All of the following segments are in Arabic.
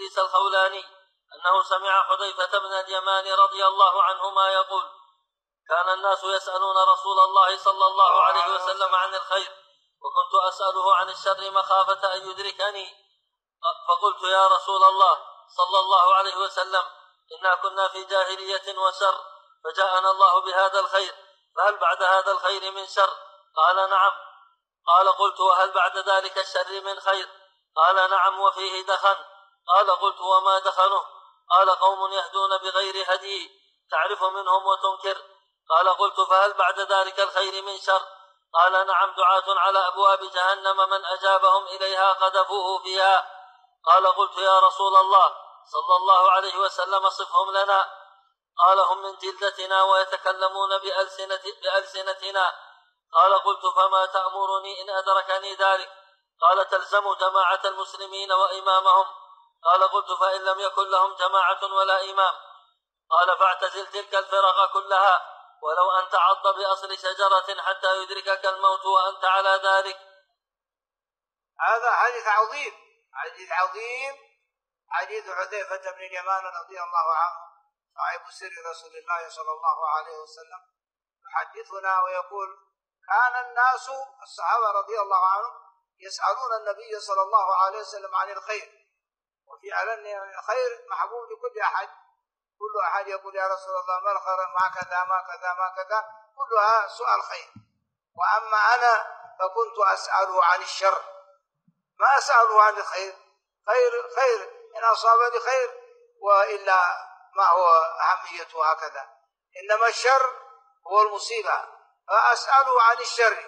إدريس الخولاني أنه سمع حذيفة بن اليمان رضي الله عنهما يقول: كان الناس يسألون رسول الله صلى الله عليه وسلم عن الخير، وكنت أسأله عن الشر مخافة أن يدركني، فقلت: يا رسول الله صلى الله عليه وسلم، إنا كنا في جاهلية وشر، فجاءنا الله بهذا الخير، فهل بعد هذا الخير من شر؟ قال: نعم. قال: قلت: وهل بعد ذلك الشر من خير؟ قال: نعم، وفيه دخن. قال: قلت: وما دخنه؟ قال: قوم يهدون بغير هدي، تعرف منهم وتنكر. قال: قلت: فهل بعد ذلك الخير من شر؟ قال: نعم، دعاة على أبواب جهنم من أجابهم إليها قذفوه فيها. قال: قلت: يا رسول الله صلى الله عليه وسلم، صفهم لنا. قال: هم من جلدتنا ويتكلمون بألسنتنا. قال: قلت: فما تأمرني إن أدركني ذلك؟ قال: تلزم جماعة المسلمين وإمامهم. قال: قلت: فإن لم يكن لهم جماعة ولا إمام؟ قال: فاعتزل تلك الفرق كلها، ولو أن تعض بأصل شجرة حتى يدركك الموت وأنت على ذلك. هذا حديث عظيم، حديث عظيم، حديث حذيفة بن اليمان رضي الله عنه صاحب سر رسول الله صلى الله عليه وسلم، يحدثنا ويقول: كان الناس الصحابة رضي الله عنهم يسألون النبي صلى الله عليه وسلم عن الخير، وفعلا الخير محبوب لكل أحد، كل أحد يقول: يا رسول الله ما الخير؟ ما كذا ما كذا ما كذا، كلها سؤال خير. وأما أنا فكنت أسأله عن الشر، ما أسأله عن الخير. خير إن أصابني خير، وإلا ما هو أهميته هكذا. إنما الشر هو المصيبة، فأسأله عن الشر،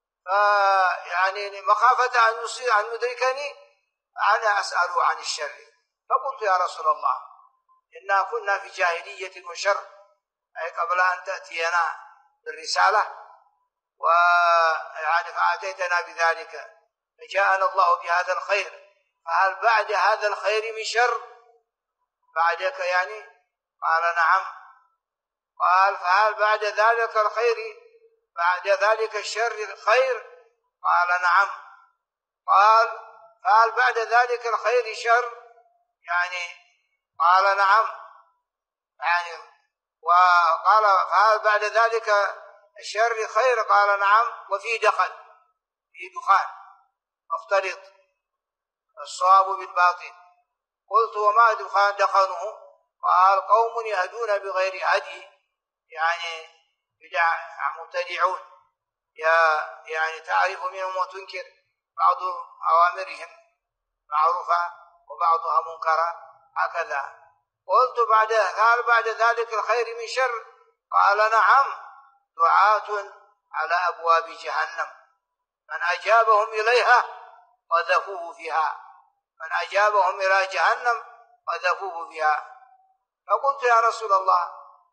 يعني مخافة أن يدركني أنا أسأله عن الشر. فقلت: يا رسول الله، إنا كنا في جاهلية وشر، أي قبل أن تأتينا بالرسالة، ويعني فأتيتنا بذلك، فجاءنا الله بهذا الخير، فهل بعد هذا الخير من شر؟ بعدك يعني؟ قال: نعم. قال: فهل بعد ذلك الخير، بعد ذلك الشر خير؟ قال: نعم. قال: فهل بعد ذلك الخير شر؟ يعني قال: نعم. يعني وقال: فهل بعد ذلك الشر خير؟ قال: نعم. وفي دخل، في دخان مختلط الصواب بالباطل. قلت: وما دخنه؟ قال: قوم يهدون بغير هدي، يعني بدع مبتدعون، يعني تعرف منهم وتنكر، بعض أوامرهم معروفة وبعضها منكرة، هكذا. قلت: قال: بعد ذلك الخير من شر؟ قال: نعم، دعاة على أبواب جهنم من أجابهم إليها قذفوه فيها، من أجابهم إلى جهنم قذفوه فيها. فقلت: يا رسول الله،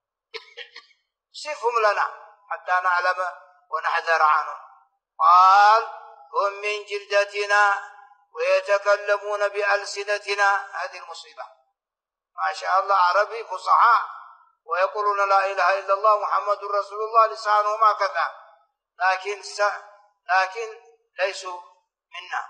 صفهم لنا حتى نعلم ونحذر عنهم. قال: هم من جلدتنا ويتكلمون بألسنتنا. هذه المصيبة، ما شاء الله، عربي فصحاء، ويقولون لا إله إلا الله محمد رسول الله، لسانهم هكذا، لكن ليسوا منا،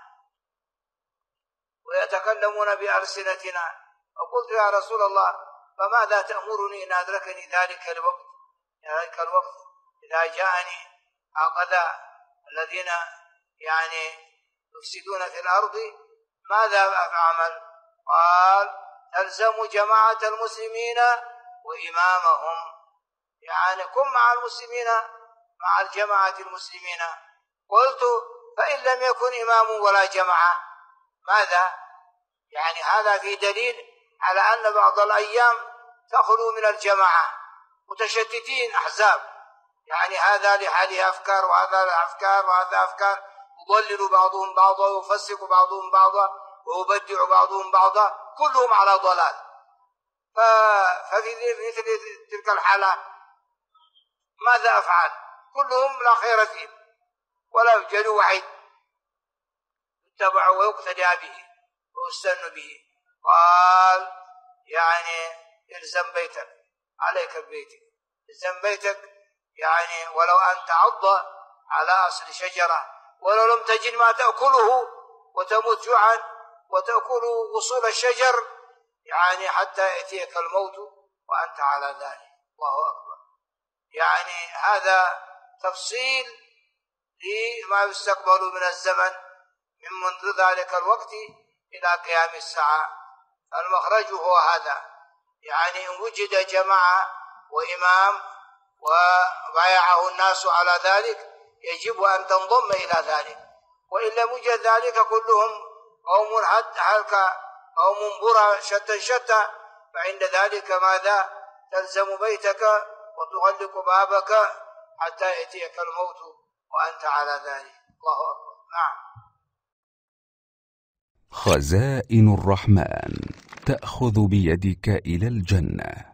ويتكلمون بألسنتنا. وقلت: يا رسول الله، فماذا تأمرني إن أدركني ذلك الوقت إذا جاءني هكذا الذين يعني يفسدون في الأرض، ماذا أعمل؟ قال: تلزم جماعة المسلمين وإمامهم، يعني كن مع المسلمين، مع الجماعة المسلمين. قلت: فإن لم يكن إمام ولا جماعة ماذا؟ يعني هذا في دليل على أن بعض الأيام تخلو من الجماعة، متشتتين أحزاب، يعني هذا لحاله أفكار وهذا أفكار وهذا أفكار، يضلل بعضهم بعضا ويفسق بعضهم بعضا ويبدع بعضهم بعضا، كلهم على ضلال. ففي مثل تلك الحالة ماذا أفعل؟ كلهم لا خير فيهم ولا يوجد واحد يتبع ويقتدى به ويستن به. قال: يعني الزم بيتك، عليك ببيتك، الزم بيتك، يعني ولو أن تعض على أصل شجرة، ولو لم تجد ما تأكله وتموت جوعا وتأكل وصول الشجر، يعني حتى يأتيك الموت وأنت على ذلك. الله أكبر. يعني هذا تفصيل لما يستقبل من الزمن من منذ ذلك الوقت إلى قيام الساعة. المخرج هو هذا، يعني إن وجد جماعة وإمام وبايعه الناس على ذلك يجب أن تنضم إلى ذلك، وإن لم يوجد ذلك كلهم قوم حلقة قوم برا شتى فعند ذلك ماذا؟ تلزم بيتك وتغلق بابك حتى يأتيك الموت وأنت على ذلك. الله أكبر. نعم. خزائن الرحمن تأخذ بيدك إلى الجنة.